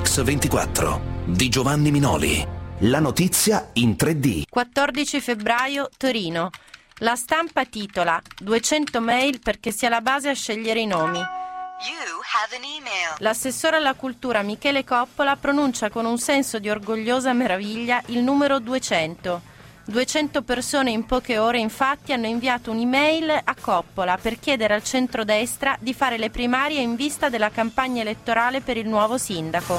Mix24 di Giovanni Minoli. La notizia in 3D. 14 febbraio, Torino. La Stampa titola 200 mail perché sia la base a scegliere i nomi. L'assessore alla cultura Michele Coppola pronuncia con un senso di orgogliosa meraviglia il numero 200. 200 persone in poche ore infatti hanno inviato un'email a Coppola per chiedere al centrodestra di fare le primarie in vista della campagna elettorale per il nuovo sindaco.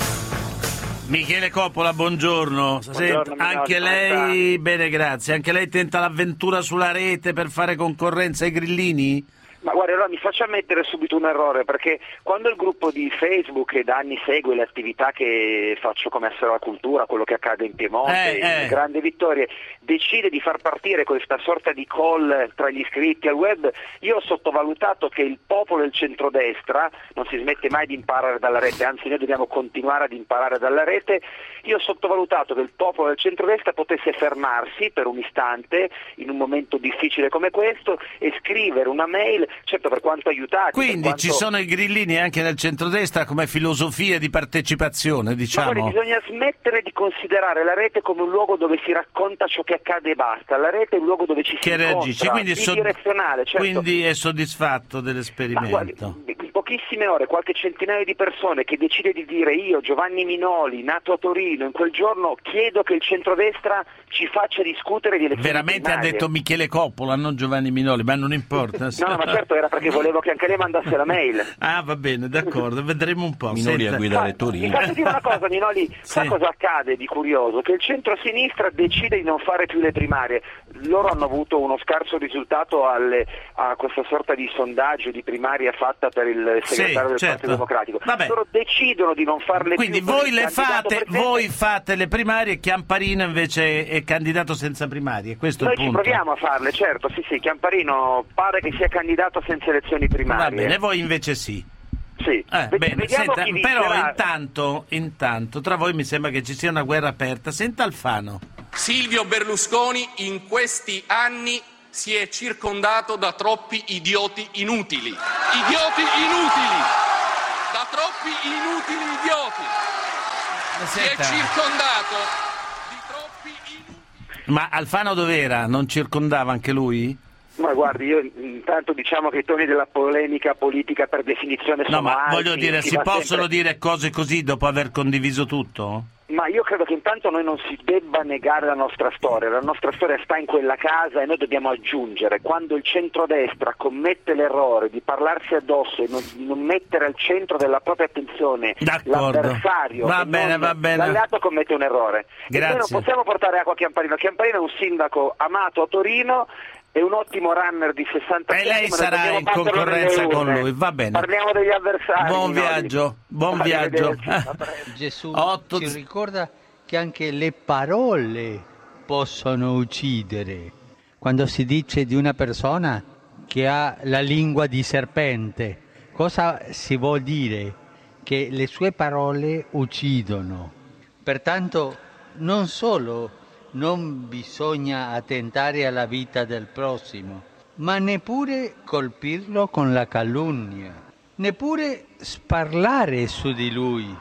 Michele Coppola, buongiorno. Buongiorno, Anche lei, bene grazie, anche lei tenta l'avventura sulla rete per fare concorrenza ai grillini? Ma guarda, allora mi faccia ammettere subito un errore, perché quando il gruppo di Facebook che da anni segue le attività che faccio come Assessore alla Cultura, quello che accade in Piemonte, le grandi vittorie, decide di far partire questa sorta di call tra gli iscritti al web, io ho sottovalutato che il popolo del centrodestra non si smette mai di imparare dalla rete, anzi noi dobbiamo continuare ad imparare dalla rete. Io ho sottovalutato che il popolo del centrodestra potesse fermarsi per un istante in un momento difficile come questo e scrivere una mail, certo per quanto aiutati. Quindi ci sono i grillini anche nel centrodestra come filosofia di partecipazione, diciamo. Ma bisogna smettere di considerare la rete come un luogo dove si racconta ciò che accade e basta. La rete è un luogo dove ci si incontra, bidirezionale. Certo. Quindi è soddisfatto dell'esperimento? Guardi, in pochissime ore qualche centinaio di persone che decide di dire: io, Giovanni Minoli, nato a Torino, in quel giorno chiedo che il centrodestra ci faccia discutere di elezioni veramente primarie. Ha detto Michele Coppola, non Giovanni Minoli, ma non importa. No, ma certo era perché volevo che anche lei mandasse la mail. Ah, va bene, d'accordo, vedremo un po'. Minoli a guidare Torino. Mi faccio dire una cosa, Minoli, sa cosa accade di curioso? Che il centro-sinistra decide di non fare più le primarie. Loro hanno avuto uno scarso risultato a questa sorta di sondaggio di primaria fatta per il segretario del Partito Democratico. Vabbè. Loro decidono di non farle Quindi più. Quindi voi fate le primarie, Chiamparino invece è candidato senza primarie, questo Noi è il punto. Ci proviamo a farle, certo, sì, Chiamparino pare che sia candidato senza elezioni primarie. Va bene, voi invece sì. Sì. Bene, senta, però intanto tra voi mi sembra che ci sia una guerra aperta. Senta Alfano. Silvio Berlusconi in questi anni si è circondato da troppi idioti inutili. Idioti inutili! Da troppi inutili idioti! Si è circondato di troppi inutili. Ma Alfano dov'era? Non circondava anche lui? Ma guardi, io intanto diciamo che i toni della polemica politica per definizione sono alti. No, ma voglio dire, si possono dire cose così dopo aver condiviso tutto? Ma io credo che intanto noi non si debba negare la nostra storia sta in quella casa e noi dobbiamo aggiungere: quando il centrodestra commette l'errore di parlarsi addosso e non mettere al centro della propria attenzione l'avversario, va bene. l'alleato, commette un errore. Grazie. E noi non possiamo portare acqua a Chiamparino. Chiamparino è un sindaco amato a Torino, è un ottimo runner di 60 e lei sarà in concorrenza con lui, va bene. Parliamo degli avversari. Buon viaggio. Gesù ci ricorda che anche le parole possono uccidere. Quando si dice di una persona che ha la lingua di serpente, cosa si vuol dire? Che le sue parole uccidono. Pertanto non solo non bisogna attentare alla vita del prossimo, ma neppure colpirlo con la calunnia, neppure sparlare su di lui.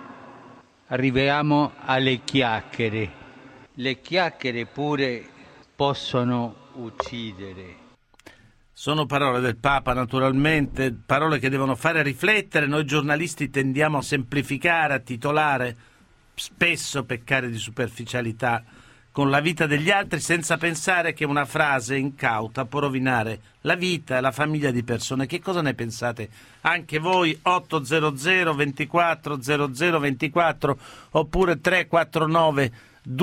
Arriviamo alle chiacchiere. Le chiacchiere pure possono uccidere. Sono parole del Papa, naturalmente, parole che devono fare riflettere. Noi giornalisti tendiamo a semplificare, a titolare, spesso peccare di superficialità con la vita degli altri, senza pensare che una frase incauta può rovinare la vita e la famiglia di persone. Che cosa ne pensate? Anche voi 800 24 00 24 oppure 349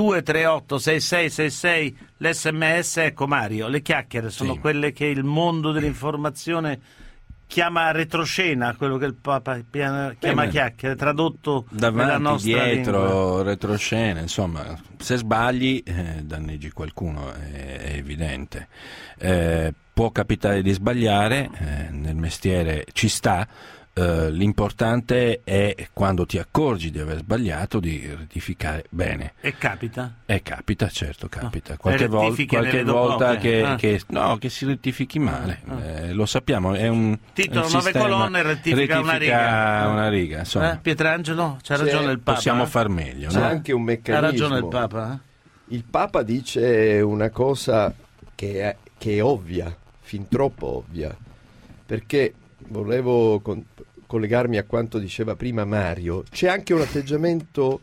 238 6666 l'SMS. Ecco Mario, le chiacchiere sono quelle che il mondo dell'informazione chiama retroscena, quello che il Papa chiama chiacchiere, tradotto davanti, nella nostra dietro, lingua. retroscena, insomma, se sbagli danneggi qualcuno, è evidente. Può capitare di sbagliare, nel mestiere ci sta, l'importante è, quando ti accorgi di aver sbagliato, di rettificare bene. E capita? Capita, certo, capita. No. Qualche volta che si rettifichi male. Lo sappiamo, è un titolo 9 colonne, rettifica una riga. Insomma. Pietrangelo, c'ha ragione il Papa. Possiamo far meglio. C'è anche un meccanismo. Ha ragione il Papa. Il Papa dice una cosa che è ovvia, fin troppo ovvia, perché volevo collegarmi a quanto diceva prima Mario. C'è anche un atteggiamento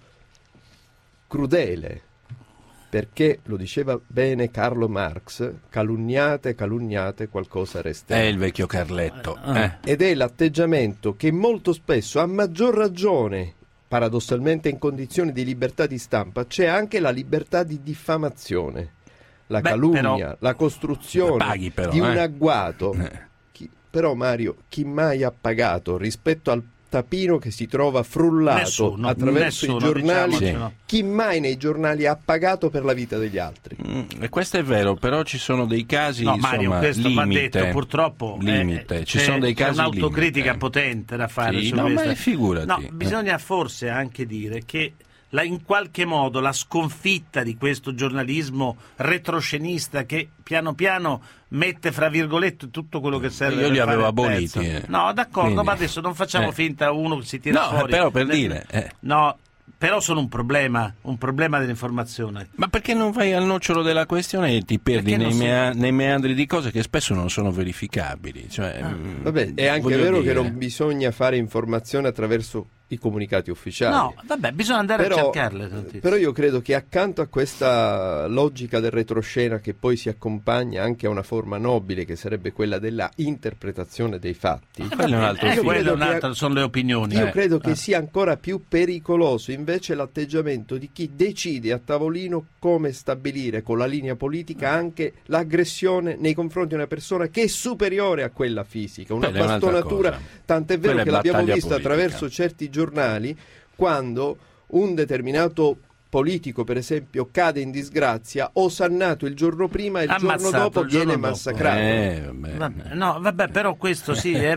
crudele, perché lo diceva bene Carlo Marx: calunniate, qualcosa resterà. È il vecchio Carletto. Ed è l'atteggiamento che molto spesso, a maggior ragione, paradossalmente in condizioni di libertà di stampa, c'è anche la libertà di diffamazione, la calunnia, la costruzione di un agguato. Però Mario, chi mai ha pagato rispetto al tapino che si trova frullato attraverso i giornali? Chi mai nei giornali ha pagato per la vita degli altri? E questo è vero, però ci sono dei casi, Mario, questo limite, va detto, purtroppo ci sono dei casi, c'è un'autocritica potente da fare su questo. Ma figurati. Bisogna forse anche dire che in qualche modo la sconfitta di questo giornalismo retroscenista che piano piano mette fra virgolette tutto quello che serve. Io li per avevo fare aboliti. No, d'accordo, Quindi, ma adesso non facciamo finta uno che si tira fuori. Però per dire. No, però sono un problema dell'informazione. Ma perché non vai al nocciolo della questione e ti perdi nei meandri di cose che spesso non sono verificabili? Vabbè, è anche vero che non bisogna fare informazione attraverso i comunicati ufficiali. No, vabbè, bisogna andare a cercarle. Però io credo che accanto a questa logica del retroscena, che poi si accompagna anche a una forma nobile che sarebbe quella della interpretazione dei fatti, sono le opinioni. Io credo che sia ancora più pericoloso invece l'atteggiamento di chi decide a tavolino come stabilire con la linea politica anche l'aggressione nei confronti di una persona che è superiore a quella fisica, una bastonatura, tant'è vero che l'abbiamo vista attraverso certi giornali, quando un determinato politico, per esempio, cade in disgrazia, osannato il giorno prima e il giorno dopo viene massacrato. Vabbè, però questo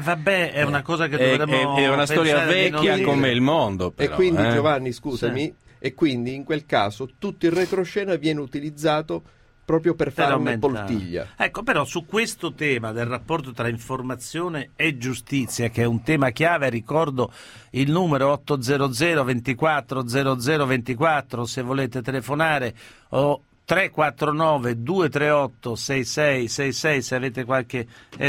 è una cosa che dovremmo è una storia vecchia come il mondo, però, e quindi Giovanni, scusami, e quindi in quel caso tutto il retroscena viene utilizzato proprio per fare una poltiglia. Ecco, però su questo tema del rapporto tra informazione e giustizia, che è un tema chiave, ricordo il numero 800 24 00 24 se volete telefonare, o 349 238 6666 se avete qualche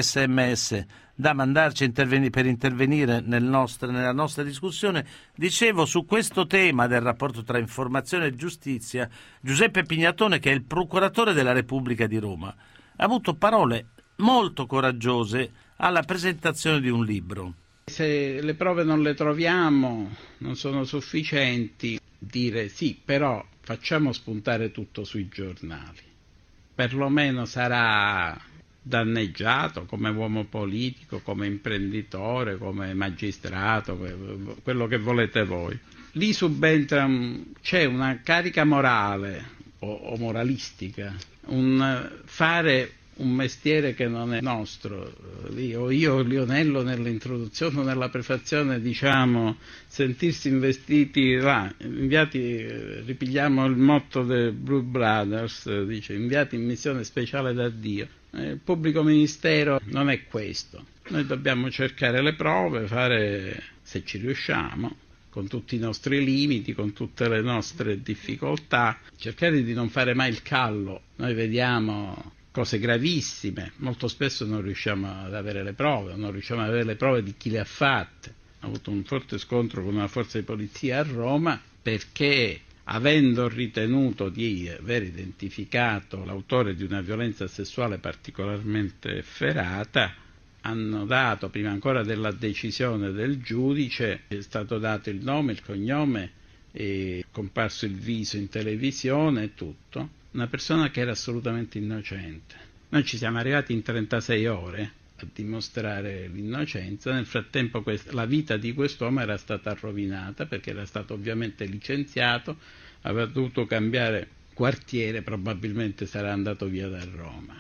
sms da mandarci per intervenire nella nostra discussione. Dicevo, su questo tema del rapporto tra informazione e giustizia, Giuseppe Pignatone, che è il procuratore della Repubblica di Roma, ha avuto parole molto coraggiose alla presentazione di un libro. Se le prove non le troviamo, non sono sufficienti, dire sì, però facciamo spuntare tutto sui giornali. Perlomeno sarà danneggiato come uomo politico, come imprenditore, come magistrato, quello che volete voi. Lì subentra, c'è una carica morale o moralistica, un fare un mestiere che non è nostro. Io Lionello, nell'introduzione, nella prefazione, diciamo, sentirsi investiti ripigliamo il motto dei Blue Brothers, dice inviati in missione speciale da Dio. Il pubblico ministero non è questo. Noi dobbiamo cercare le prove, fare, se ci riusciamo, con tutti i nostri limiti, con tutte le nostre difficoltà, cercare di non fare mai il callo. Noi vediamo cose gravissime, molto spesso non riusciamo ad avere le prove, non riusciamo ad avere le prove di chi le ha fatte. Ho avuto un forte scontro con una forza di polizia a Roma perché, avendo ritenuto di aver identificato l'autore di una violenza sessuale particolarmente efferata, hanno dato, prima ancora della decisione del giudice, è stato dato il nome, il cognome, è comparso il viso in televisione e tutto, una persona che era assolutamente innocente. Noi ci siamo arrivati in 36 ore a dimostrare l'innocenza. Nel frattempo la vita di quest'uomo era stata rovinata perché era stato ovviamente licenziato, aveva dovuto cambiare quartiere, probabilmente sarà andato via da Roma.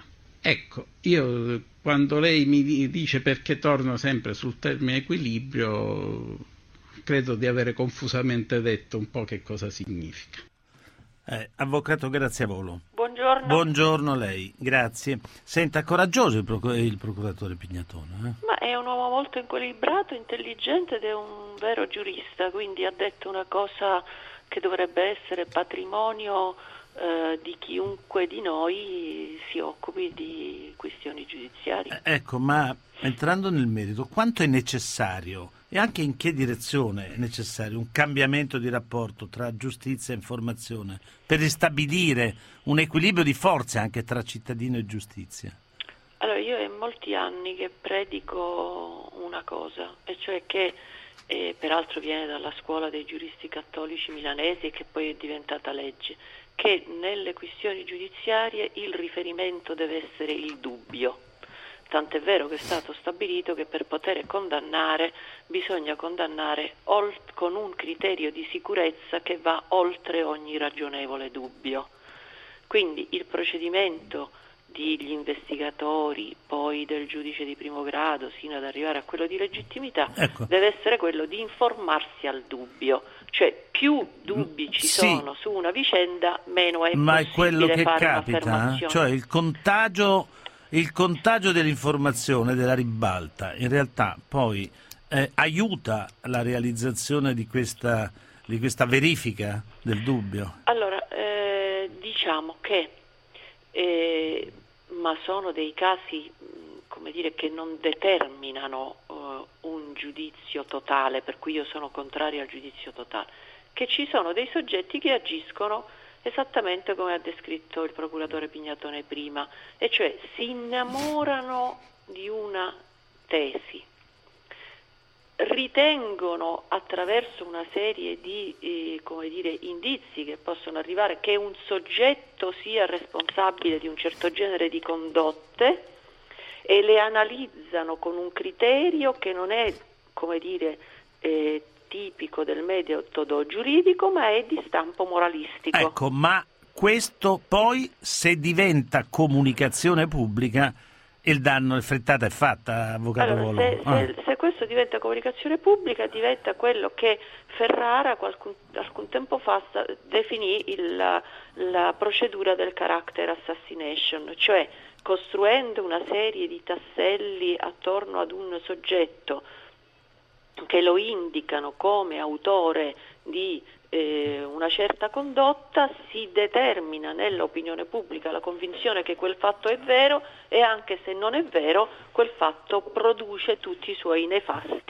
Ecco, io quando lei mi dice perché torno sempre sul termine equilibrio, credo di avere confusamente detto un po' che cosa significa. Avvocato Graziavolo. Buongiorno. Buongiorno lei, grazie. Senta, coraggioso il procuratore Pignatone. Ma è un uomo molto equilibrato, intelligente ed è un vero giurista, quindi ha detto una cosa che dovrebbe essere patrimonio di chiunque di noi si occupi di questioni giudiziarie. Ecco, ma entrando nel merito, quanto è necessario e anche in che direzione è necessario un cambiamento di rapporto tra giustizia e informazione per ristabilire un equilibrio di forze anche tra cittadino e giustizia? Allora, io è molti anni che predico una cosa, e cioè che peraltro viene dalla scuola dei giuristi cattolici milanesi e che poi è diventata legge, che nelle questioni giudiziarie il riferimento deve essere il dubbio. Tant'è vero che è stato stabilito che per poter condannare bisogna condannare con un criterio di sicurezza che va oltre ogni ragionevole dubbio. Quindi il procedimento degli investigatori, poi del giudice di primo grado, sino ad arrivare a quello di legittimità, deve essere quello di informarsi al dubbio. Cioè più dubbi ci sono su una vicenda, meno è ma possibile è quello che fare capita, un'affermazione. cioè il contagio dell'informazione, della ribalta, in realtà poi aiuta la realizzazione di questa verifica del dubbio? Allora, diciamo che ma sono dei casi, come dire, che non determinano un giudizio totale, per cui io sono contraria al giudizio totale, che ci sono dei soggetti che agiscono esattamente come ha descritto il procuratore Pignatone prima, e cioè si innamorano di una tesi, ritengono attraverso una serie di indizi che possono arrivare che un soggetto sia responsabile di un certo genere di condotte e le analizzano con un criterio che non è, tipico del metodo giuridico, ma è di stampo moralistico. Ecco, ma questo poi, se diventa comunicazione pubblica, il danno, il frittata è fatta, avvocato Volo. Se questo diventa comunicazione pubblica, diventa quello che Ferrara alcun tempo fa definì la procedura del character assassination, cioè costruendo una serie di tasselli attorno ad un soggetto che lo indicano come autore di una certa condotta, si determina nell'opinione pubblica la convinzione che quel fatto è vero, e anche se non è vero, quel fatto produce tutti i suoi le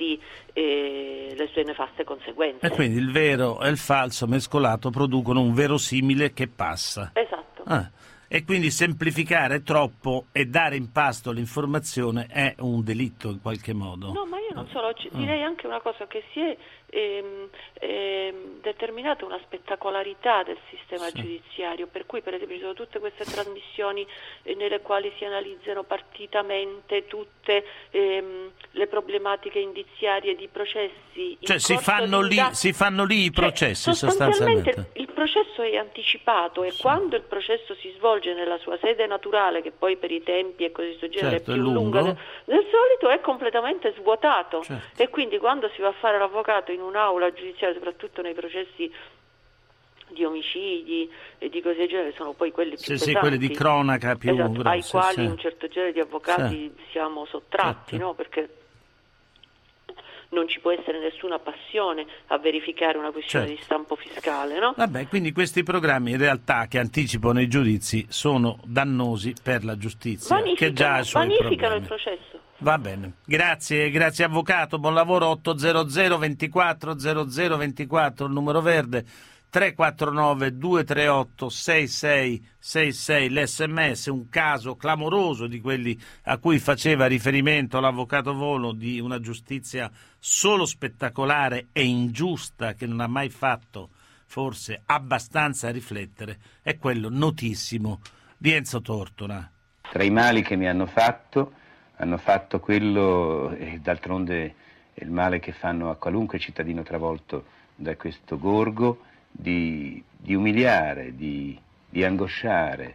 sue nefaste conseguenze. E quindi il vero e il falso mescolato producono un verosimile che passa. Esatto. E quindi semplificare troppo e dare in pasto l'informazione è un delitto in qualche modo. No, ma io non solo, direi anche una cosa, che si è determinata una spettacolarità del sistema giudiziario, per cui per esempio ci sono tutte queste trasmissioni nelle quali si analizzano partitamente tutte le problematiche indiziarie di processi. Cioè si fanno lì i processi sostanzialmente. Il processo è anticipato e quando il processo si svolge nella sua sede naturale, che poi per i tempi e così questo genere è più lunga del solito, è completamente svuotato. E quindi quando si va a fare l'avvocato in un'aula giudiziaria, soprattutto nei processi di omicidi e di cose del genere, sono poi quelli più pesanti, quelli di cronaca più grossi, ai quali un certo genere di avvocati siamo sottratti, no? Perché non ci può essere nessuna passione a verificare una questione di stampo fiscale, no? Vabbè, quindi questi programmi in realtà che anticipano i giudizi sono dannosi per la giustizia, che già ha i suoi vanificano problemi. Il processo. Va bene, grazie avvocato, buon lavoro. 800 24 00 24, il numero verde, 349 238 6666, l'SMS, un caso clamoroso di quelli a cui faceva riferimento l'avvocato Volo, di una giustizia solo spettacolare e ingiusta che non ha mai fatto forse abbastanza riflettere, è quello notissimo di Enzo Tortora. Tra i mali che mi hanno fatto quello, e d'altronde è il male che fanno a qualunque cittadino travolto da questo gorgo, di umiliare, di angosciare,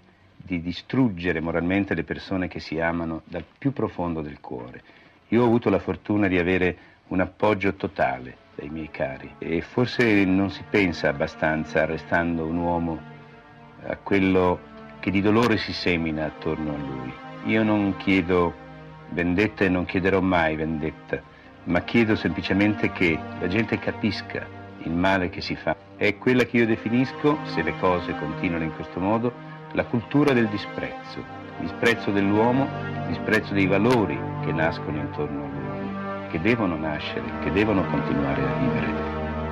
di distruggere moralmente le persone che si amano dal più profondo del cuore. Io ho avuto la fortuna di avere un appoggio totale dai miei cari e forse non si pensa abbastanza, restando un uomo, a quello che di dolore si semina attorno a lui. Io non chiedo vendetta e non chiederò mai vendetta, ma chiedo semplicemente che la gente capisca il male che si fa. È quella che io definisco, se le cose continuano in questo modo, la cultura del disprezzo dell'uomo, disprezzo dei valori che nascono intorno a lui, che devono nascere, che devono continuare a vivere.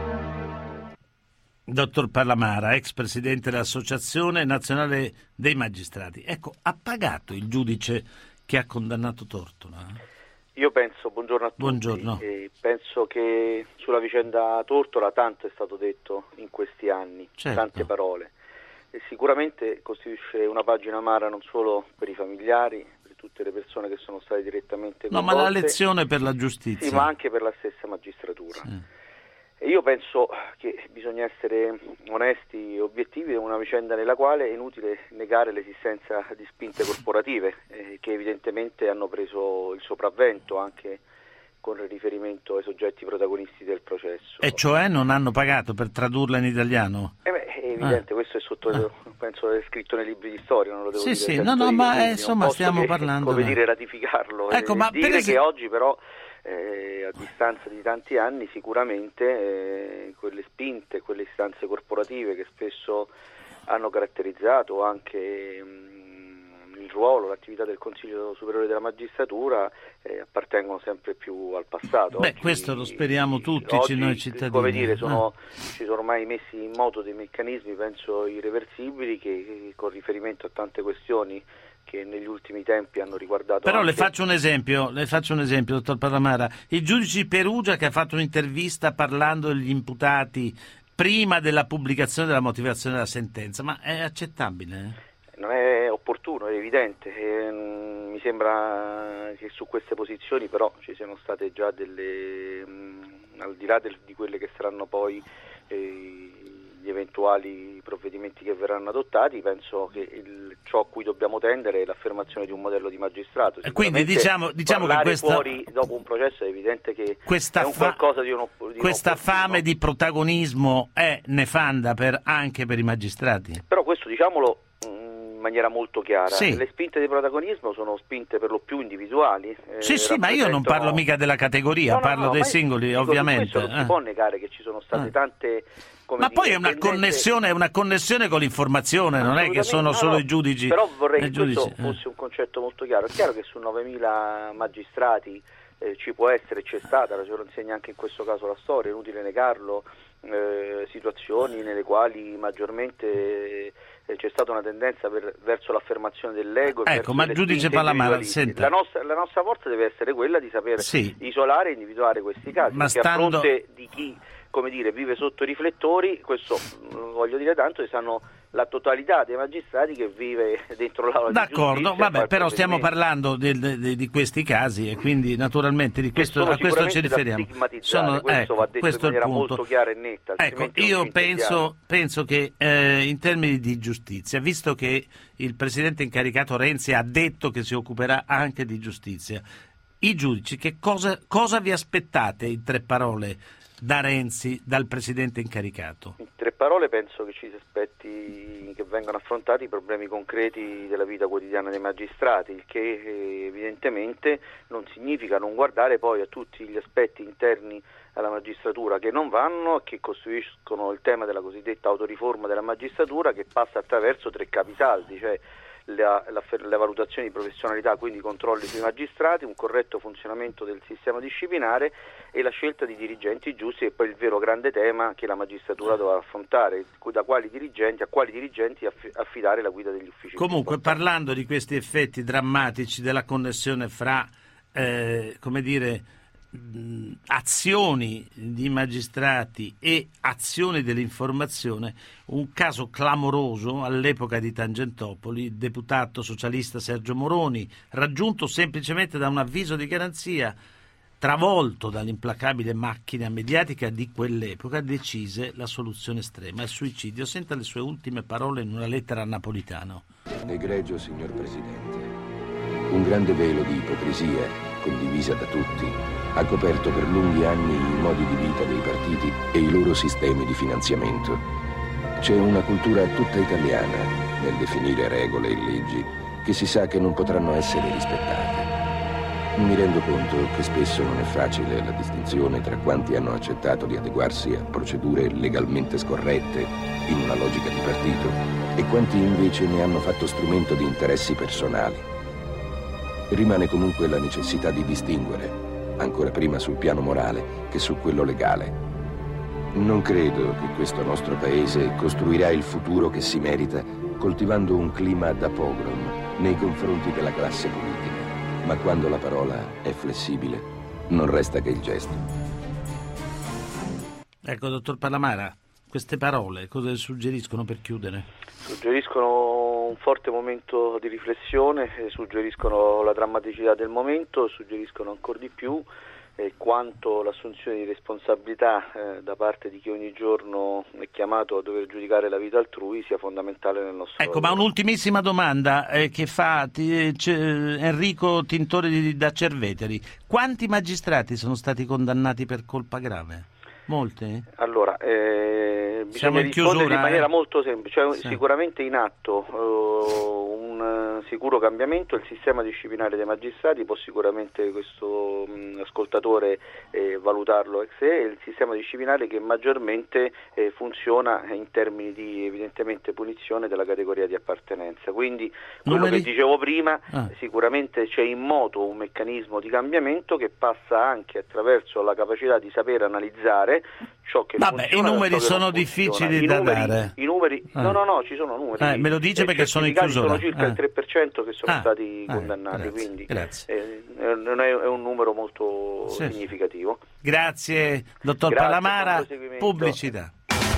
Dottor Palamara, ex presidente dell'Associazione Nazionale dei Magistrati. Ecco, ha pagato il giudice che ha condannato Tortora? Io penso, buongiorno a tutti, buongiorno. Penso che sulla vicenda Tortora tanto è stato detto in questi anni, certo. Tante parole, e sicuramente costituisce una pagina amara non solo per i familiari, per tutte le persone che sono state direttamente coinvolte, ma la lezione per la giustizia. Sì, ma anche per la stessa magistratura. Sì. E io penso che bisogna essere onesti e obiettivi in una vicenda nella quale è inutile negare l'esistenza di spinte corporative che evidentemente hanno preso il sopravvento anche con riferimento ai soggetti protagonisti del processo. E cioè non hanno pagato, per tradurla in italiano? È evidente, questo è penso è scritto nei libri di storia, non lo devo dire. Sì, ma insomma stiamo parlando. Come dire, ratificarlo. Ecco, ma dire che oggi però a distanza di tanti anni sicuramente quelle spinte, quelle istanze corporative che spesso hanno caratterizzato anche il ruolo, l'attività del Consiglio Superiore della Magistratura appartengono sempre più al passato. Oggi, questo lo speriamo tutti noi cittadini. Come dire, ci sono ormai messi in moto dei meccanismi, penso irreversibili, che con riferimento a tante questioni che negli ultimi tempi hanno riguardato. Però anche... le faccio un esempio, dottor Palamara. Il giudice di Perugia che ha fatto un'intervista parlando degli imputati prima della pubblicazione della motivazione della sentenza, ma è accettabile? Non è opportuno, è evidente. Mi sembra che su queste posizioni però ci siano state già delle, al di là di quelle che saranno poi gli eventuali provvedimenti che verranno adottati, penso che ciò a cui dobbiamo tendere è l'affermazione di un modello di magistrato. E quindi diciamo che questa, fuori dopo un processo è evidente che questa è un qualcosa di questa fame di protagonismo è nefanda anche per i magistrati. Però questo diciamolo in maniera molto chiara. Sì. Le spinte di protagonismo sono spinte per lo più individuali. Sì, ma io non parlo mica della categoria, parlo dei singoli, ovviamente. Non si può negare che ci sono state tante... Ma poi è una connessione con l'informazione, non è che sono solo i giudici. Però vorrei che questo fosse un concetto molto chiaro. È chiaro che su 9.000 magistrati ci può essere, c'è stata, ce lo insegna anche in questo caso la storia, è inutile negarlo, situazioni nelle quali maggiormente c'è stata una tendenza verso l'affermazione dell'ego. Ecco, ma il giudice Palamara, senta. La nostra forza deve essere quella di saper isolare e individuare questi casi, perché a fronte di chi, come dire, vive sotto i riflettori, questo voglio dire tanto, sanno la totalità dei magistrati che vive dentro l'aula di giustizia. D'accordo, vabbè, però stiamo parlando di questi casi e quindi naturalmente a questo ci riferiamo. Questo va detto in maniera molto chiara e netta. Ecco, io penso che in termini di giustizia, visto che il presidente incaricato Renzi ha detto che si occuperà anche di giustizia, i giudici che cosa vi aspettate in 3 parole da Renzi, dal presidente incaricato? In 3 parole penso che ci si aspetti che vengano affrontati i problemi concreti della vita quotidiana dei magistrati, il che evidentemente non significa non guardare poi a tutti gli aspetti interni alla magistratura che non vanno e che costituiscono il tema della cosiddetta autoriforma della magistratura, che passa attraverso 3 capisaldi, cioè le valutazioni di professionalità, quindi i controlli sui magistrati, un corretto funzionamento del sistema disciplinare e la scelta di dirigenti giusti, e poi il vero grande tema che la magistratura dovrà affrontare, a quali dirigenti affidare la guida degli uffici. Comunque, parlando di questi effetti drammatici della connessione fra azioni di magistrati e azioni dell'informazione, un caso clamoroso all'epoca di Tangentopoli, il deputato socialista Sergio Moroni, raggiunto semplicemente da un avviso di garanzia, travolto dall'implacabile macchina mediatica di quell'epoca, decise la soluzione estrema, il suicidio. Senta le sue ultime parole in una lettera a Napolitano. Egregio signor Presidente, un grande velo di ipocrisia, condivisa da tutti, ha coperto per lunghi anni i modi di vita dei partiti e i loro sistemi di finanziamento. C'è una cultura tutta italiana nel definire regole e leggi che si sa che non potranno essere rispettate. Mi rendo conto che spesso non è facile la distinzione tra quanti hanno accettato di adeguarsi a procedure legalmente scorrette in una logica di partito e quanti invece ne hanno fatto strumento di interessi personali. Rimane comunque la necessità di distinguere, ancora prima sul piano morale che su quello legale. Non credo che questo nostro paese costruirà il futuro che si merita coltivando un clima da pogrom nei confronti della classe politica. Ma quando la parola è flessibile, non resta che il gesto. Ecco, dottor Palamara, queste parole cosa suggeriscono per chiudere? Suggeriscono un forte momento di riflessione, suggeriscono la drammaticità del momento, suggeriscono ancora di più quanto l'assunzione di responsabilità da parte di chi ogni giorno è chiamato a dover giudicare la vita altrui sia fondamentale nel nostro lavoro. Ma un'ultimissima domanda che fa Enrico Tintori da Cerveteri. Quanti magistrati sono stati condannati per colpa grave? Molti? Allora, bisogna rispondere in maniera molto semplice. Sì. Sicuramente in atto un sicuro cambiamento. Il sistema disciplinare dei magistrati può sicuramente questo ascoltatore valutarlo ex sé, è il sistema disciplinare che maggiormente funziona in termini di evidentemente punizione della categoria di appartenenza. Quindi quello che dicevo prima, sicuramente c'è in moto un meccanismo di cambiamento che passa anche attraverso la capacità di saper analizzare ciò che funziona. I numeri sono difficili da dare. I numeri no, ci sono numeri. Me lo dice perché sono in chiusura. Sono circa il 3% che sono stati condannati, quindi non è un numero molto significativo. Grazie, dottor Palamara. Pubblicità.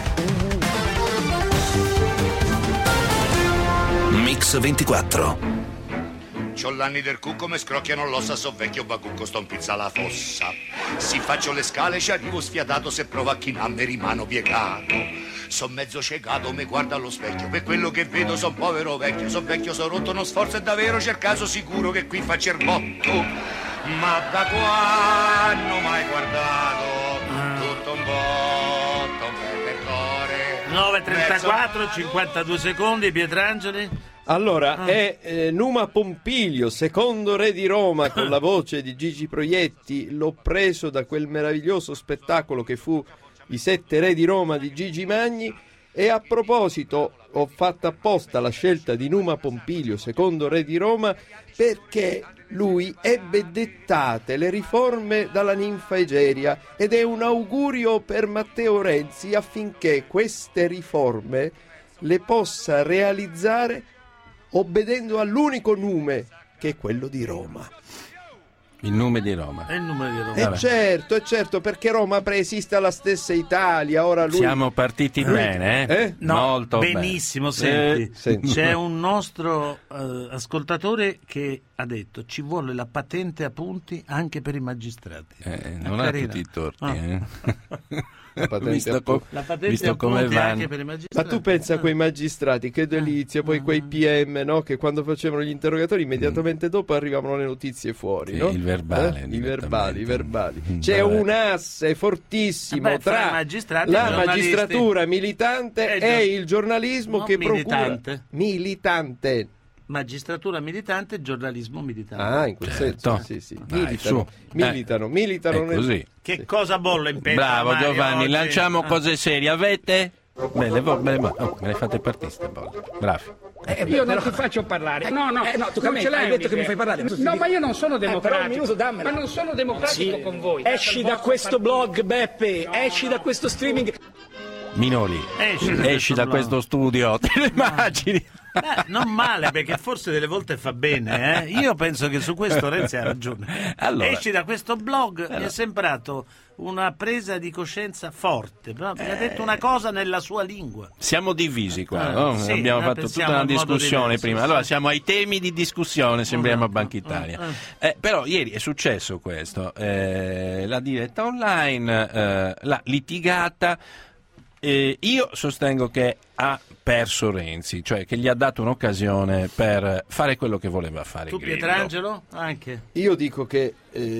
Mix 24. C'ho l'anni del cucco, me scrocchiano l'ossa, so vecchio bacucco, sto in pizza alla fossa. Si faccio le scale, ci arrivo sfiatato, se provo a chinarmi rimano piegato. So mezzo ciecato, mi guardo allo specchio, per quello che vedo son povero vecchio. So vecchio, so rotto, non sforzo è davvero, c'è il caso sicuro che qui faccio il botto. Ma da quando mai guardato tutto un botto, un bel pecore. 9:34, 52 secondi, Pietrangeli. Allora, è Numa Pompilio, secondo re di Roma, con la voce di Gigi Proietti. L'ho preso da quel meraviglioso spettacolo che fu I 7 re di Roma di Gigi Magni. E a proposito, ho fatto apposta la scelta di Numa Pompilio, secondo re di Roma, perché lui ebbe dettate le riforme dalla ninfa Egeria ed è un augurio per Matteo Renzi affinché queste riforme le possa realizzare obbedendo all'unico nome, che è quello di Roma. Il nome di Roma. È il nome di Roma. È certo, perché Roma preesiste alla stessa Italia. Ora lui... Siamo partiti bene, No, molto benissimo, bene. Senti. C'è un nostro ascoltatore che ha detto: ci vuole la patente a punti anche per i magistrati. Non ha tutti i torti, La patente visto come vanno. Anche per i magistrati. Ma tu pensa a quei magistrati, che delizia, poi quei PM, no? Che quando facevano gli interrogatori immediatamente dopo arrivavano le notizie fuori, no? Il verbale, I verbali. C'è un asse fortissimo tra la magistratura militante e il giornalismo che procura militante. Magistratura militante e giornalismo militante. In quel senso, sì. Militano. È così. Che cosa bolle in pentola? Bravo Giovanni, oggi? lanciamo cose serie. Avete? Me le fate partire ste bolle. Bravi. Io non ti faccio parlare. No, tu ce l'hai detto che mi fai parlare. No, ma io non sono democratico. Ma non sono democratico con voi. Esci da questo blog, Beppe, esci da questo streaming. Minoli, esci da questo studio, te lo immagini? Non male, perché forse delle volte fa bene, Io penso che su questo Renzi ha ragione. Allora, esci da questo blog, mi è sembrato una presa di coscienza forte, però mi ha detto una cosa nella sua lingua. Siamo divisi qua, no? Sì, abbiamo fatto tutta una discussione prima. Sì. Allora siamo ai temi di discussione, sembriamo a Banca Italia. Però ieri è successo questo, la diretta online, la litigata. Io sostengo che ha perso Renzi, cioè che gli ha dato un'occasione per fare quello che voleva fare. Tu Grillo. Pietrangelo? Anche. Io dico che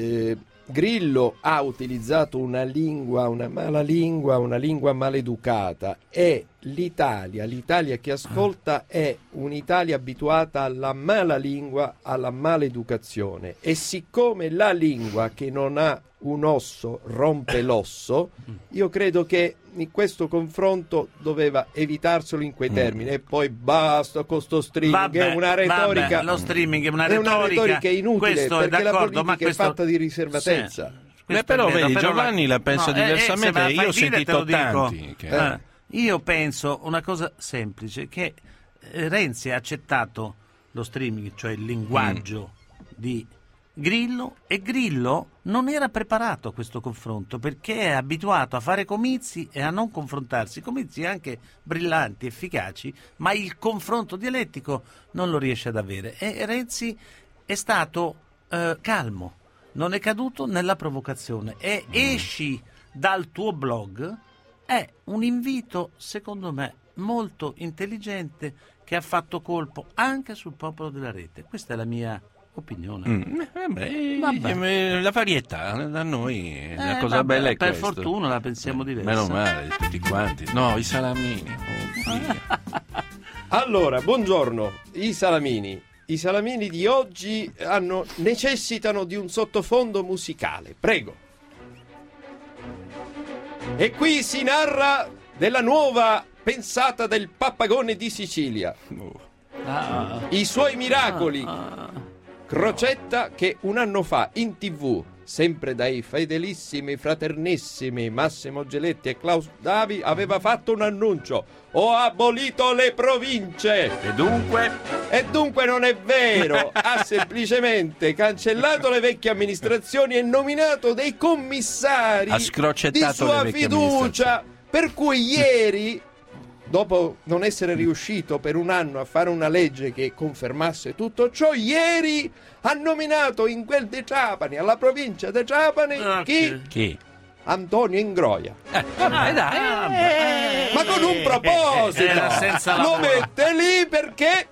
Grillo ha utilizzato una mala lingua, una lingua maleducata, e l'Italia che ascolta è un'Italia abituata alla mala lingua, alla maleducazione, e siccome la lingua che non ha un osso rompe l'osso, io credo che in questo confronto doveva evitarselo in quei termini, e poi basta con sto streaming, è una retorica, lo streaming è una retorica inutile, questo perché è la politica ma questo... è fatta di riservatezza. Sì. Però vero, vedi, però Giovanni la pensa diversamente, io ho sentito tanti. Io penso una cosa semplice, che Renzi ha accettato lo streaming, cioè il linguaggio di Grillo, e Grillo non era preparato a questo confronto, perché è abituato a fare comizi e a non confrontarsi, comizi anche brillanti, efficaci, ma il confronto dialettico non lo riesce ad avere, e Renzi è stato calmo, non è caduto nella provocazione, e esci dal tuo blog è un invito, secondo me, molto intelligente, che ha fatto colpo anche sul popolo della rete. Questa è la mia opinione. La varietà da noi, la cosa bella è per questo. Fortuna la pensiamo diversa. Meno male, tutti quanti. No, i salamini. Allora, buongiorno. I salamini di oggi necessitano di un sottofondo musicale. Prego. E qui si narra della nuova pensata del pappagone di Sicilia. I suoi miracoli. Crocetta, che un anno fa in TV, sempre dai fedelissimi, fraternissimi Massimo Giletti e Klaus Davi, aveva fatto un annuncio: ho abolito le province. E dunque? E dunque non è vero, ha semplicemente cancellato le vecchie amministrazioni e nominato dei commissari di sua fiducia, per cui ieri, dopo non essere riuscito per un anno a fare una legge che confermasse tutto ciò, ieri ha nominato in quel De Trapani, alla provincia di Trapani, chi? Antonio Ingroia. Ma con un proposito, lo mette lì perché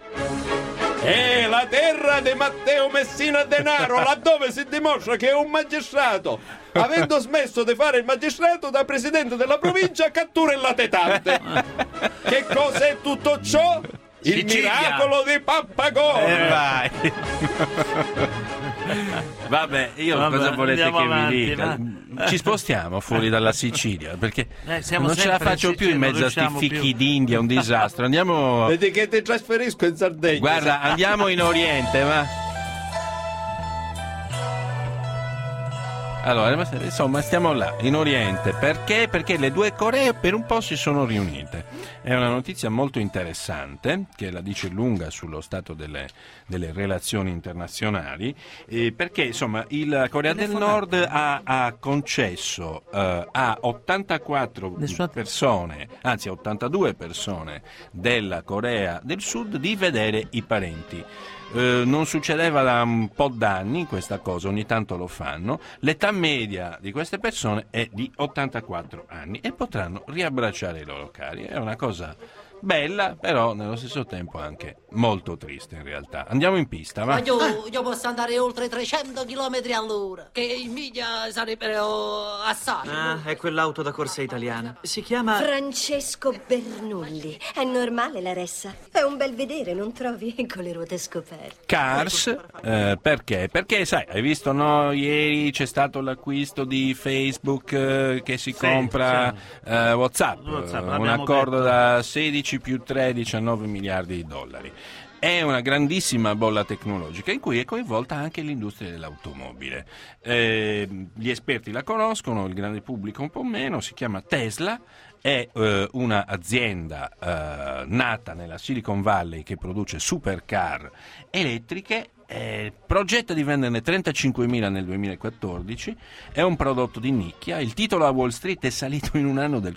è la terra di Matteo Messina Denaro, laddove si dimostra che è un magistrato, avendo smesso di fare il magistrato, da presidente della provincia cattura il latitante. Che cos'è tutto ciò? Il Sicilia. Miracolo di Pappagone. Vai. Vabbè, cosa volete che avanti, vi dica? Ci spostiamo fuori dalla Sicilia, perché non ce la faccio più in mezzo a sti fichi d'India, un disastro. Andiamo. Vedi che ti trasferisco in Sardegna. Guarda, andiamo in Oriente, va. Allora, insomma, stiamo là, in Oriente. Perché? Perché le due Coree per un po' si sono riunite. È una notizia molto interessante, che la dice lunga sullo stato delle relazioni internazionali, perché, insomma, il Corea del Nord ha concesso a 84 persone, anzi 82 persone della Corea del Sud, di vedere i parenti. Non succedeva da un po' d'anni questa cosa, ogni tanto lo fanno. L'età media di queste persone è di 84 anni e potranno riabbracciare i loro cari. È una cosa bella, però nello stesso tempo anche molto triste in realtà. Andiamo in pista, va? Ma io posso andare oltre 300 km all'ora, che in miglia sarebbero assai. È quell'auto da corsa italiana. Si chiama Francesco Bernoulli. È normale, Laressa. È un bel vedere, non trovi? Con le ruote scoperte. Cars, perché? Perché, sai, hai visto, no? Ieri c'è stato l'acquisto di Facebook che si compra WhatsApp, un accordo da 16 più 3, 19 miliardi di dollari. È una grandissima bolla tecnologica in cui è coinvolta anche l'industria dell'automobile. Gli esperti la conoscono, il grande pubblico un po' meno, si chiama Tesla è un'azienda nata nella Silicon Valley che produce supercar elettriche. Progetta di venderne 35.000 nel 2014, è un prodotto di nicchia, il titolo a Wall Street è salito in un anno del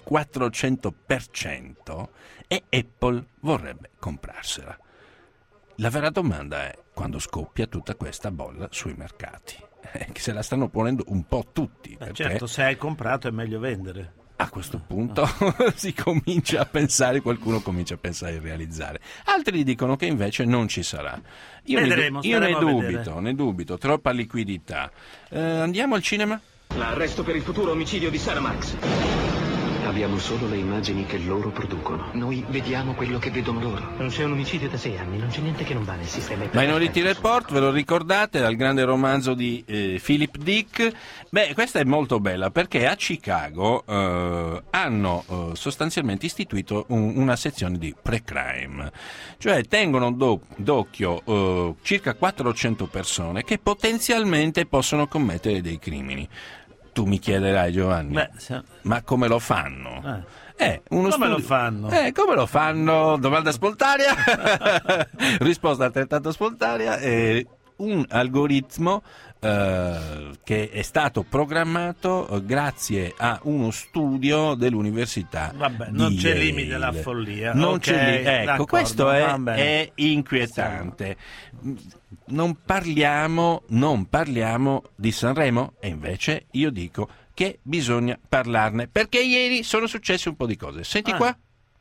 400% e Apple vorrebbe comprarsela. La vera domanda è: quando scoppia tutta questa bolla sui mercati? Che se la stanno ponendo un po' tutti. Certo, se hai comprato è meglio vendere. A questo punto si comincia a pensare, qualcuno comincia a pensare di realizzare. Altri dicono che invece non ci sarà. Io ne dubito, troppa liquidità. Andiamo al cinema? L'arresto per il futuro omicidio di Sarah Marx. Abbiamo solo le immagini che loro producono. Noi vediamo quello che vedono loro. Non c'è un omicidio da 6 anni, non c'è niente che non va nel sistema. Minority Report, ve lo ricordate, dal grande romanzo di Philip Dick? Beh, questa è molto bella perché a Chicago hanno sostanzialmente istituito una sezione di pre-crime, cioè tengono d'occhio circa 400 persone che potenzialmente possono commettere dei crimini. Tu mi chiederai, Giovanni, ma come lo fanno? Lo fanno? Come lo fanno? Domanda spontanea? Risposta altrettanto spontanea. Un algoritmo che è stato programmato grazie a uno studio dell'università non c'è Yale. limite alla follia. Non c'è ecco, questo è inquietante. Non parliamo di Sanremo e invece io dico che bisogna parlarne perché ieri sono successe un po' di cose. Senti qua.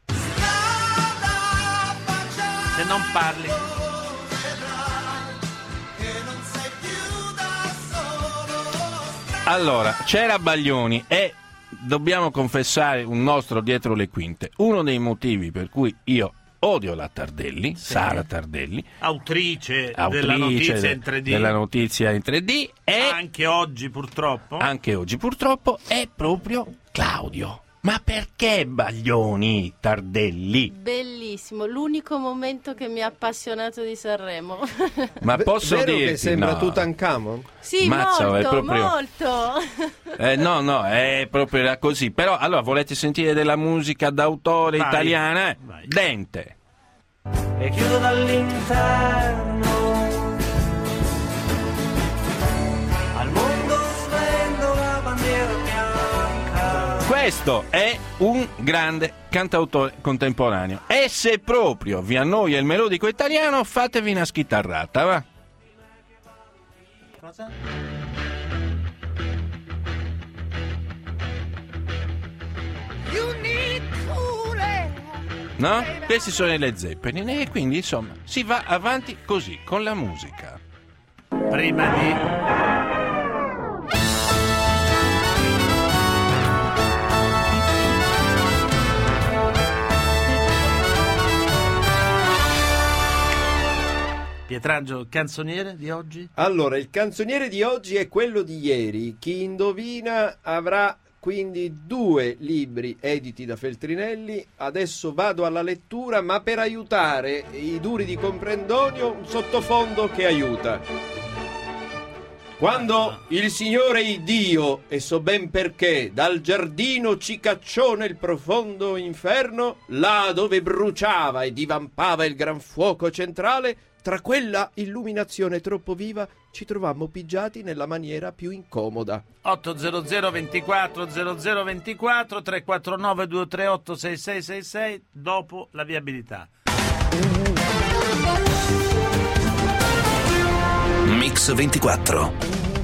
Se non parli. Allora, c'era Baglioni e dobbiamo confessare un nostro dietro le quinte. Uno dei motivi per cui io odio la Tardelli, Sara Tardelli, autrice della notizia in 3D. Della notizia in 3D e anche oggi purtroppo è proprio Claudio. Ma perché Baglioni, Tardelli? Bellissimo, l'unico momento che mi ha appassionato di Sanremo. Ma posso vero dirti, che sembra Tutankhamon? Sì, Mazza, molto, è proprio... molto. No, è proprio era così. Però, allora, volete sentire della musica d'autore italiana? Vai. Dente. E chiudo dall'interno. Al mondo svendo la bandiera bianca. Questo è un grande cantautore contemporaneo. E se proprio vi annoia il melodico italiano, fatevi una schitarrata, va? Cosa? No? Questi sono i Led Zeppelin e quindi insomma si va avanti così con la musica. Prima di Pietrangelo, il canzoniere di oggi? Allora, il canzoniere di oggi è quello di ieri. Chi indovina avrà quindi 2 libri editi da Feltrinelli. Adesso vado alla lettura, ma per aiutare i duri di comprendonio un sottofondo che aiuta. Quando il Signore Iddio, e so ben perché, dal giardino ci cacciò nel profondo inferno, là dove bruciava e divampava il gran fuoco centrale, tra quella illuminazione troppo viva ci trovammo pigiati nella maniera più incomoda. 800 24 0024 349 238 6666 dopo la viabilità. Mix 24.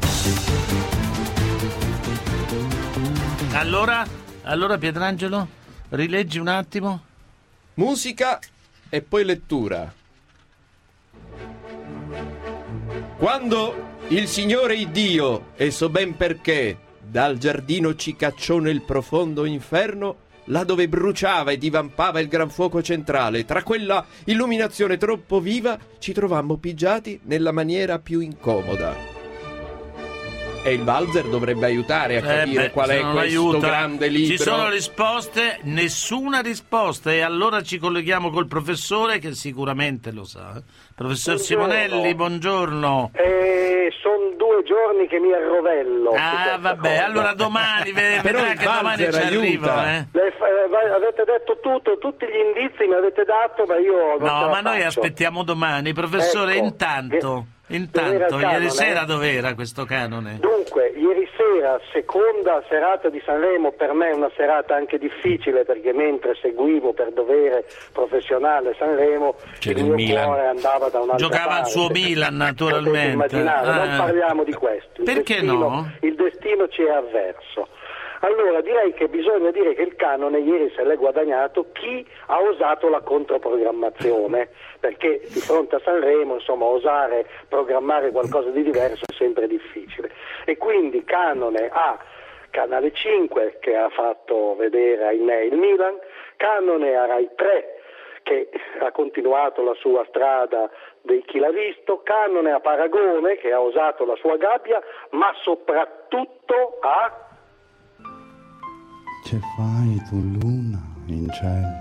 Allora Pietrangelo, rileggi un attimo. Musica e poi lettura. Quando il Signore Iddio, e so ben perché, dal giardino ci cacciò nel profondo inferno, là dove bruciava e divampava il gran fuoco centrale, tra quella illuminazione troppo viva ci trovammo pigiati nella maniera più incomoda. E il Walzer dovrebbe aiutare a capire qual è questo grande libro. Ci sono risposte, nessuna risposta, e allora ci colleghiamo col professore che sicuramente lo sa. Professor Simonelli, buongiorno. Sono 2 giorni giorni che mi arrovello. Vabbè, allora domani vedrà che domani ci arrivo. Avete detto tutto, tutti gli indizi mi avete dato, ma io non No, ma noi aspettiamo domani. Professore, intanto, ieri sera dov'era questo canone? Dunque, ieri sera, seconda serata di Sanremo, per me una serata anche difficile, perché mentre seguivo per dovere professionale Sanremo, il mio cuore andava da un'altra parte. Giocava il suo Milan, naturalmente. Non parliamo di questo. Perché no? Il destino ci è avverso. Allora, direi che bisogna dire che il canone ieri se l'è guadagnato chi ha osato la controprogrammazione, perché di fronte a Sanremo, insomma, osare programmare qualcosa di diverso è sempre difficile. E quindi canone a Canale 5, che ha fatto vedere, ahimè, il Milan, canone a Rai 3, che ha continuato la sua strada di chi l'ha visto, canone a Paragone, che ha osato la sua gabbia, ma soprattutto a... Che fai tu, luna in cielo?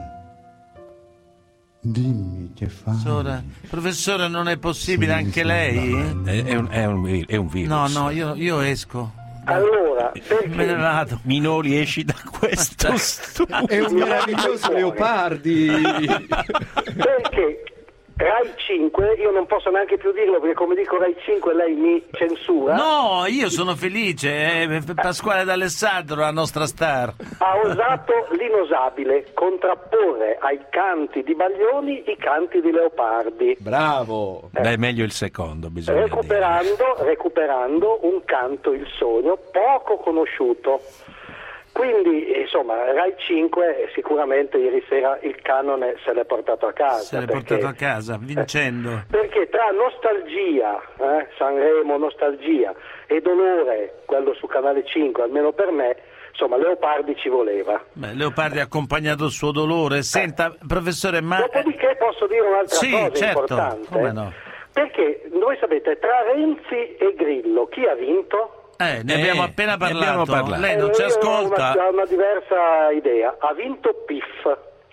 Dimmi che fai. Professore, non è possibile anche lei? È un virus. No, io esco. Allora, me ne vado. Minori, esci da questo studio. È un meraviglioso Leopardi. Perché Rai 5, io non posso neanche più dirlo, perché come dico Rai 5 lei mi censura. No, io sono felice, Pasquale D'Alessandro, la nostra star. Ha osato l'inosabile, contrapporre ai canti di Baglioni i canti di Leopardi. Bravo! È meglio il secondo, bisogna recuperando un canto, il sogno, poco conosciuto. Quindi, insomma, Rai 5 sicuramente ieri sera il canone se l'è portato a casa. Vincendo. Perché tra nostalgia, Sanremo nostalgia, e dolore, quello su Canale 5, almeno per me, insomma, Leopardi ci voleva. Leopardi ha accompagnato il suo dolore. Senta, professore, ma... Dopodiché posso dire un'altra cosa importante. Come no? Perché voi sapete, tra Renzi e Grillo, chi ha vinto? Ne abbiamo appena parlato. Lei non ci ascolta. Ho una diversa idea. Ha vinto PIF.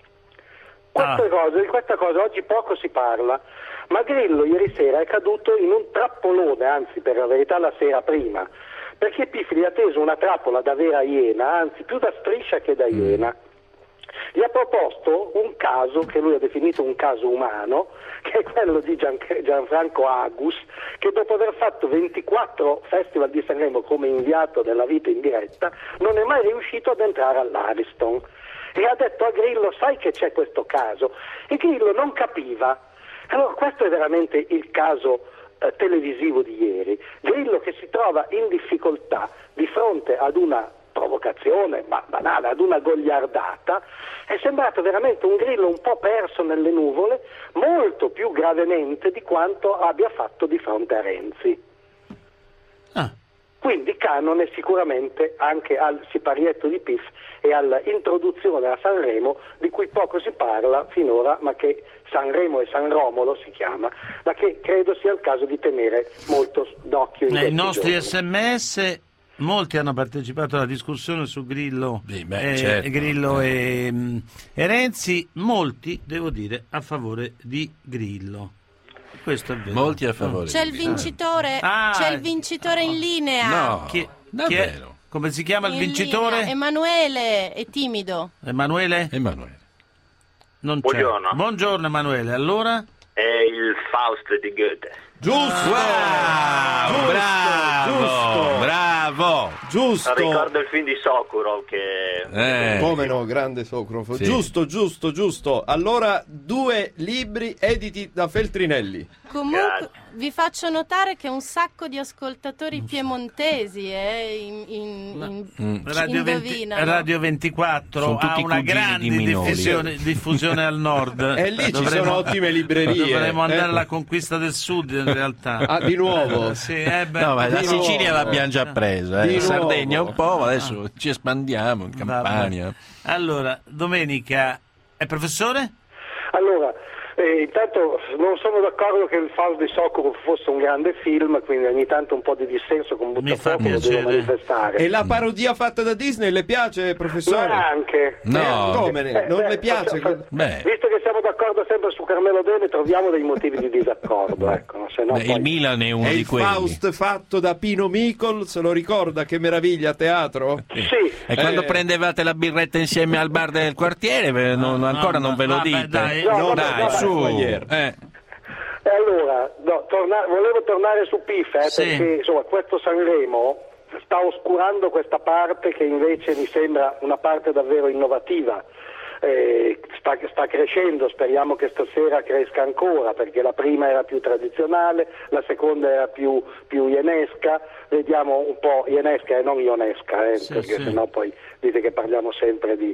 Di questa cosa oggi poco si parla, ma Grillo ieri sera è caduto in un trappolone, anzi per la verità la sera prima, perché PIF gli ha teso una trappola da vera iena, anzi più da striscia che da iena. Gli ha proposto un caso che lui ha definito un caso umano, che è quello di Gianfranco Agus, che dopo aver fatto 24 Festival di Sanremo come inviato della vita in diretta non è mai riuscito ad entrare all'Ariston, e ha detto a Grillo: sai che c'è questo caso? E Grillo non capiva. Allora questo è veramente il caso televisivo di ieri. Grillo che si trova in difficoltà di fronte ad una provocazione, ma banale, ad una gogliardata, è sembrato veramente un Grillo un po' perso nelle nuvole, molto più gravemente di quanto abbia fatto di fronte a Renzi. Quindi canone sicuramente anche al siparietto di PIF e all'introduzione a Sanremo, di cui poco si parla finora, ma che Sanremo e San Romolo si chiama, ma che credo sia il caso di tenere molto d'occhio in questi giorni. Nei nostri SMS molti hanno partecipato alla discussione su Grillo, Grillo e Renzi, molti, devo dire, a favore di Grillo. Questo è vero. Molti a favore. C'è il vincitore, c'è il vincitore in linea. No, chi davvero? È? Come si chiama il vincitore? Linea. Emanuele, è timido. Emanuele? Non c'è. Buongiorno Emanuele, allora? È il Faust di Goethe. Giusto! Bravo! Giusto! Ricordo il film di Sokurov che... Come no, grande Sokurov. Sì. Giusto. Allora, 2 libri editi da Feltrinelli. Comunque vi faccio notare che un sacco di ascoltatori piemontesi indovinano. Radio 24 ha una grande diffusione al nord. E lì ci sono ottime librerie. Dovremmo andare alla conquista del sud in realtà. Di nuovo? Sì, no, ma la Sicilia l'abbiamo già presa, Sardegna un po', adesso ci espandiamo in Campania. Allora, domenica, professore? Allora, Intanto non sono d'accordo che il Faust di Sokurov fosse un grande film, quindi ogni tanto un po' di dissenso con Buttafuoco lo devo manifestare. E la parodia fatta da Disney le piace, professore? Ma anche. No. Come? Non le piace? Visto che siamo d'accordo sempre su Carmelo Bene, troviamo dei motivi di disaccordo. Ecco, se no poi... Il Milan è uno di quelli. Il Faust fatto da Pino Micol, se lo ricorda? Che meraviglia a teatro? Sì. E quando prendevate la birretta insieme al bar del quartiere, ancora non ve lo dite? Dai, su. E allora, volevo tornare su PIF, perché insomma questo Sanremo sta oscurando questa parte che invece mi sembra una parte davvero innovativa. Sta crescendo, speriamo che stasera cresca ancora, perché la prima era più tradizionale, la seconda era più ienesca, vediamo un po' ienesca e non ionesca, perché sennò poi dite che parliamo sempre di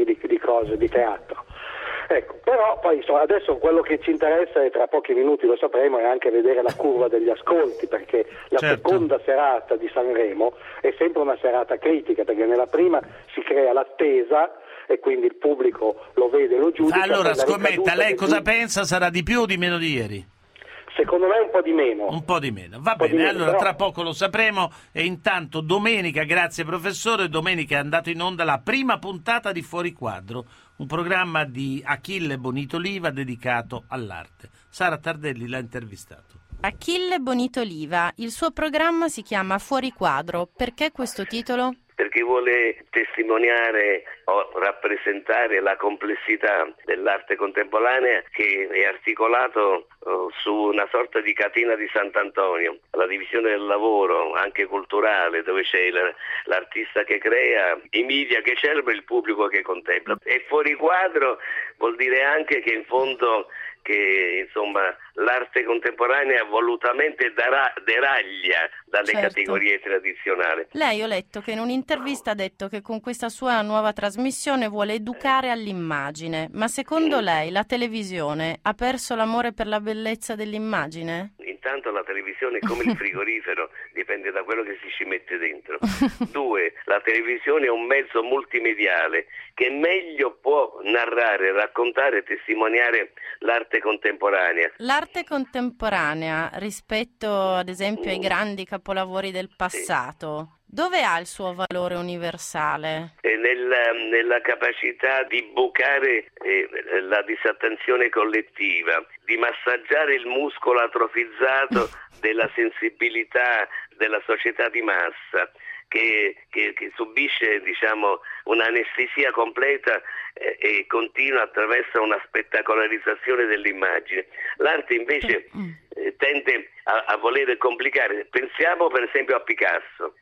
cose, di teatro. Ecco, però poi insomma, adesso quello che ci interessa, e tra pochi minuti lo sapremo, è anche vedere la curva degli ascolti, perché la seconda serata di Sanremo è sempre una serata critica, perché nella prima si crea l'attesa e quindi il pubblico lo vede e lo giudica. Allora scommetta, lei cosa pensa? Sarà di più o di meno di ieri? Secondo me un po' di meno. Un po' di meno, va bene, allora tra poco lo sapremo. E intanto domenica, grazie professore, domenica è andato in onda la prima puntata di Fuori Quadro, un programma di Achille Bonitoliva dedicato all'arte. Sara Tardelli l'ha intervistato. Achille Bonitoliva, il suo programma si chiama Fuori Quadro, perché questo titolo? Perché vuole testimoniare o rappresentare la complessità dell'arte contemporanea, che è articolato su una sorta di catena di Sant'Antonio, la divisione del lavoro anche culturale, dove c'è l'artista che crea, i media che celebra, il pubblico che contempla. E Fuori Quadro vuol dire anche che in fondo che insomma l'arte contemporanea volutamente deraglia dalle categorie tradizionali. Lei, ho letto che in un'intervista ha detto che con questa sua nuova trasmissione vuole educare all'immagine, ma secondo lei la televisione ha perso l'amore per la bellezza dell'immagine? Intanto la televisione è come il frigorifero, dipende da quello che si ci mette dentro. 2, la televisione è un mezzo multimediale che meglio può narrare, raccontare, testimoniare l'arte contemporanea. L'arte contemporanea rispetto ad esempio ai grandi capolavori del passato, dove ha il suo valore universale? Nella capacità di bucare la disattenzione collettiva, di massaggiare il muscolo atrofizzato della sensibilità della società di massa, che subisce, diciamo, un'anestesia completa e continua attraverso una spettacolarizzazione dell'immagine. L'arte invece tende a volere complicare. Pensiamo per esempio a Picasso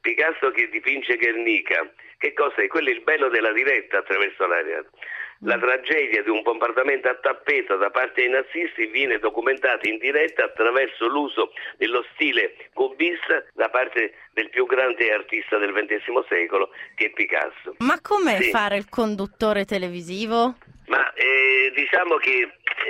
che dipinge Guernica. Che cosa è? Quello è il bello della diretta attraverso l'aria. La tragedia di un bombardamento a tappeto da parte dei nazisti viene documentata in diretta attraverso l'uso dello stile cubista da parte del più grande artista del XX secolo, che è Picasso. Ma com'è fare il conduttore televisivo? Ma diciamo che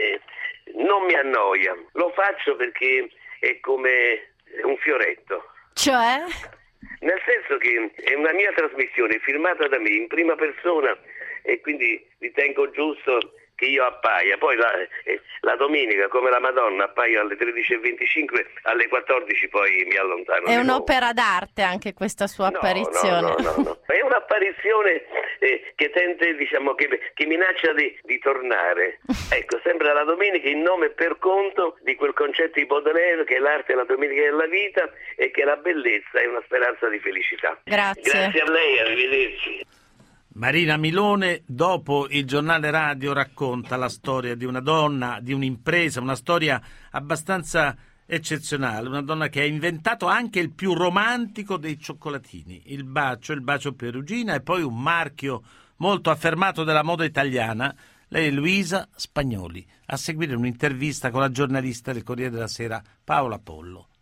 non mi annoia, lo faccio perché è come un fioretto. Cioè? Nel senso che è una mia trasmissione firmata da me in prima persona e quindi ritengo giusto che io appaia. Poi la domenica, come la Madonna, appaio alle 13:25, alle 14 poi mi allontano. È un'opera d'arte anche questa sua apparizione. No. È un'apparizione che tende, diciamo, che minaccia di tornare. Ecco, sempre la domenica in nome e per conto di quel concetto di Baudelaire che l'arte è la domenica della vita e che la bellezza è una speranza di felicità. Grazie a lei, arrivederci. Marina Milone, dopo il giornale radio, racconta la storia di una donna, di un'impresa, una storia abbastanza eccezionale, una donna che ha inventato anche il più romantico dei cioccolatini, il bacio Perugina, e poi un marchio molto affermato della moda italiana. Lei è Luisa Spagnoli. A seguire un'intervista con la giornalista del Corriere della Sera Paola Pollo.